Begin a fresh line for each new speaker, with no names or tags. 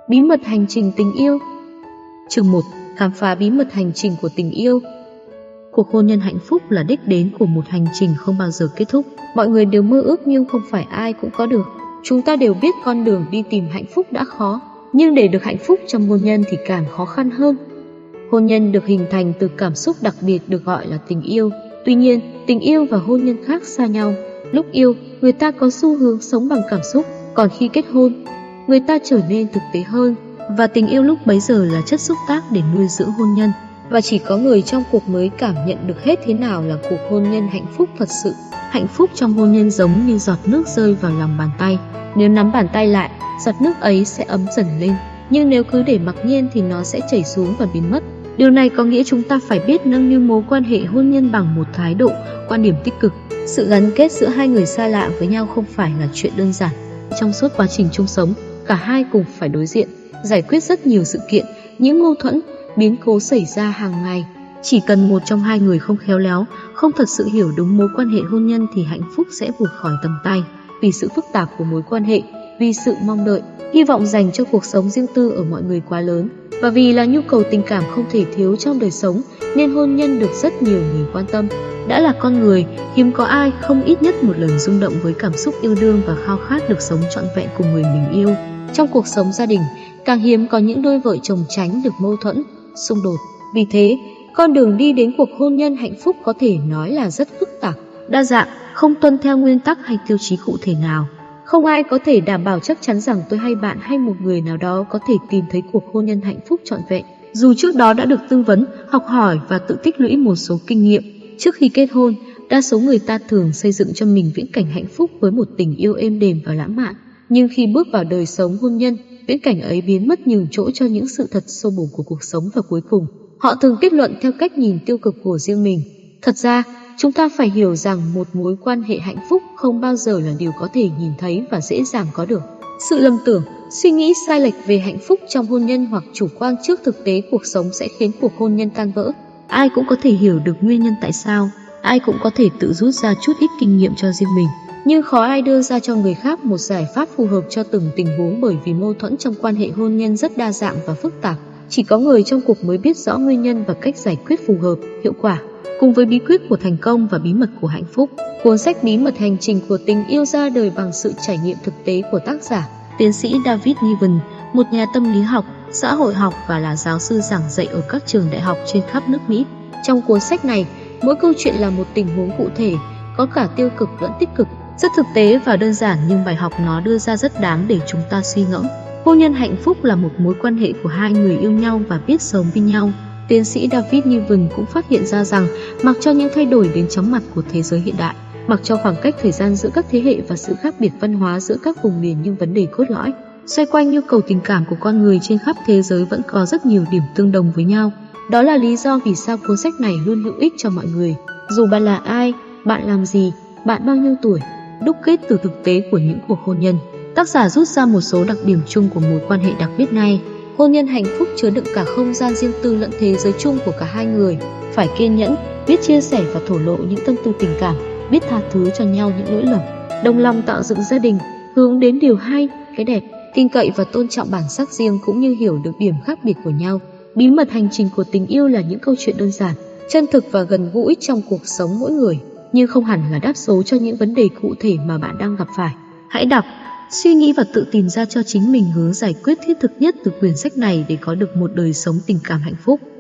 Bí mật hành trình tình yêu. Chương 1. Khám phá bí mật hành trình của tình yêu. Cuộc hôn nhân hạnh phúc là đích đến của một hành trình không bao giờ kết thúc. Mọi người đều mơ ước nhưng không phải ai cũng có được. Chúng ta đều biết con đường đi tìm hạnh phúc đã khó, nhưng để được hạnh phúc trong hôn nhân thì càng khó khăn hơn. Hôn nhân được hình thành từ cảm xúc đặc biệt được gọi là tình yêu. Tuy nhiên, tình yêu và hôn nhân khác xa nhau. Lúc yêu, người ta có xu hướng sống bằng cảm xúc, còn khi kết hôn, người ta trở nên thực tế hơn. Và tình yêu lúc bấy giờ là chất xúc tác để nuôi dưỡng hôn nhân. Và chỉ có người trong cuộc mới cảm nhận được hết thế nào là cuộc hôn nhân hạnh phúc thật sự. Hạnh phúc trong hôn nhân giống như giọt nước rơi vào lòng bàn tay. Nếu nắm bàn tay lại, giọt nước ấy sẽ ấm dần lên. Nhưng nếu cứ để mặc nhiên thì nó sẽ chảy xuống và biến mất. Điều này có nghĩa chúng ta phải biết nâng niu mối quan hệ hôn nhân bằng một thái độ, quan điểm tích cực. Sự gắn kết giữa hai người xa lạ với nhau không phải là chuyện đơn giản. Trong suốt quá trình chung sống, cả hai cùng phải đối diện, giải quyết rất nhiều sự kiện, những mâu thuẫn, biến cố xảy ra hàng ngày. Chỉ cần một trong hai người không khéo léo, không thật sự hiểu đúng mối quan hệ hôn nhân thì hạnh phúc sẽ vụt khỏi tầm tay. Vì sự phức tạp của mối quan hệ, vì sự mong đợi, hy vọng dành cho cuộc sống riêng tư ở mọi người quá lớn, và vì là nhu cầu tình cảm không thể thiếu trong đời sống, nên hôn nhân được rất nhiều người quan tâm. Đã là con người, hiếm có ai không ít nhất một lần rung động với cảm xúc yêu đương và khao khát được sống trọn vẹn cùng người mình yêu. Trong cuộc sống gia đình, càng hiếm có những đôi vợ chồng tránh được mâu thuẫn, xung đột. Vì thế, con đường đi đến cuộc hôn nhân hạnh phúc có thể nói là rất phức tạp, đa dạng, không tuân theo nguyên tắc hay tiêu chí cụ thể nào. Không ai có thể đảm bảo chắc chắn rằng tôi hay bạn hay một người nào đó có thể tìm thấy cuộc hôn nhân hạnh phúc trọn vẹn, dù trước đó đã được tư vấn, học hỏi và tự tích lũy một số kinh nghiệm. Trước khi kết hôn, đa số người ta thường xây dựng cho mình viễn cảnh hạnh phúc với một tình yêu êm đềm và lãng mạn. Nhưng khi bước vào đời sống hôn nhân, viễn cảnh ấy biến mất nhường chỗ cho những sự thật xô bồ của cuộc sống và cuối cùng, họ thường kết luận theo cách nhìn tiêu cực của riêng mình. Thật ra, chúng ta phải hiểu rằng một mối quan hệ hạnh phúc không bao giờ là điều có thể nhìn thấy và dễ dàng có được. Sự lầm tưởng, suy nghĩ sai lệch về hạnh phúc trong hôn nhân hoặc chủ quan trước thực tế cuộc sống sẽ khiến cuộc hôn nhân tan vỡ. Ai cũng có thể hiểu được nguyên nhân tại sao, ai cũng có thể tự rút ra chút ít kinh nghiệm cho riêng mình. Nhưng khó ai đưa ra cho người khác một giải pháp phù hợp cho từng tình huống, bởi vì mâu thuẫn trong quan hệ hôn nhân rất đa dạng và phức tạp. Chỉ có người trong cuộc mới biết rõ nguyên nhân và cách giải quyết phù hợp, hiệu quả. Cùng với bí quyết của thành công và bí mật của hạnh phúc, cuốn sách Bí mật hành trình của tình yêu ra đời bằng sự trải nghiệm thực tế của tác giả, tiến sĩ David Niven, một nhà tâm lý học, xã hội học và là giáo sư giảng dạy ở các trường đại học trên khắp nước Mỹ. Trong cuốn sách này, mỗi câu chuyện là một tình huống cụ thể, có cả tiêu cực lẫn tích cực, rất thực tế và đơn giản, nhưng bài học nó đưa ra rất đáng để chúng ta suy ngẫm. Hôn nhân hạnh phúc là một mối quan hệ của hai người yêu nhau và biết sống với nhau. Tiến sĩ David Niven cũng phát hiện ra rằng, mặc cho những thay đổi đến chóng mặt của thế giới hiện đại, mặc cho khoảng cách thời gian giữa các thế hệ và sự khác biệt văn hóa giữa các vùng miền, nhưng vấn đề cốt lõi xoay quanh nhu cầu tình cảm của con người trên khắp thế giới vẫn có rất nhiều điểm tương đồng với nhau. Đó là lý do vì sao cuốn sách này luôn hữu ích cho mọi người. Dù bạn là ai, bạn làm gì, bạn bao nhiêu tuổi, đúc kết từ thực tế của những cuộc hôn nhân, tác giả rút ra một số đặc điểm chung của mối quan hệ đặc biệt này. Hôn nhân hạnh phúc chứa đựng cả không gian riêng tư lẫn thế giới chung của cả hai người. Phải kiên nhẫn, biết chia sẻ và thổ lộ những tâm tư tình cảm, biết tha thứ cho nhau những lỗi lầm, đồng lòng tạo dựng gia đình, hướng đến điều hay, cái đẹp, tin cậy và tôn trọng bản sắc riêng cũng như hiểu được điểm khác biệt của nhau. Bí mật hành trình của tình yêu là những câu chuyện đơn giản, chân thực và gần gũi trong cuộc sống mỗi người, nhưng không hẳn là đáp số cho những vấn đề cụ thể mà bạn đang gặp phải. Hãy đọc, suy nghĩ và tự tìm ra cho chính mình hướng giải quyết thiết thực nhất từ quyển sách này để có được một đời sống tình cảm hạnh phúc.